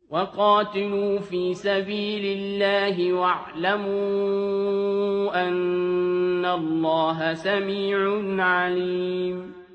وقاتلوا في سبيل الله واعلموا أن الله سميع عليم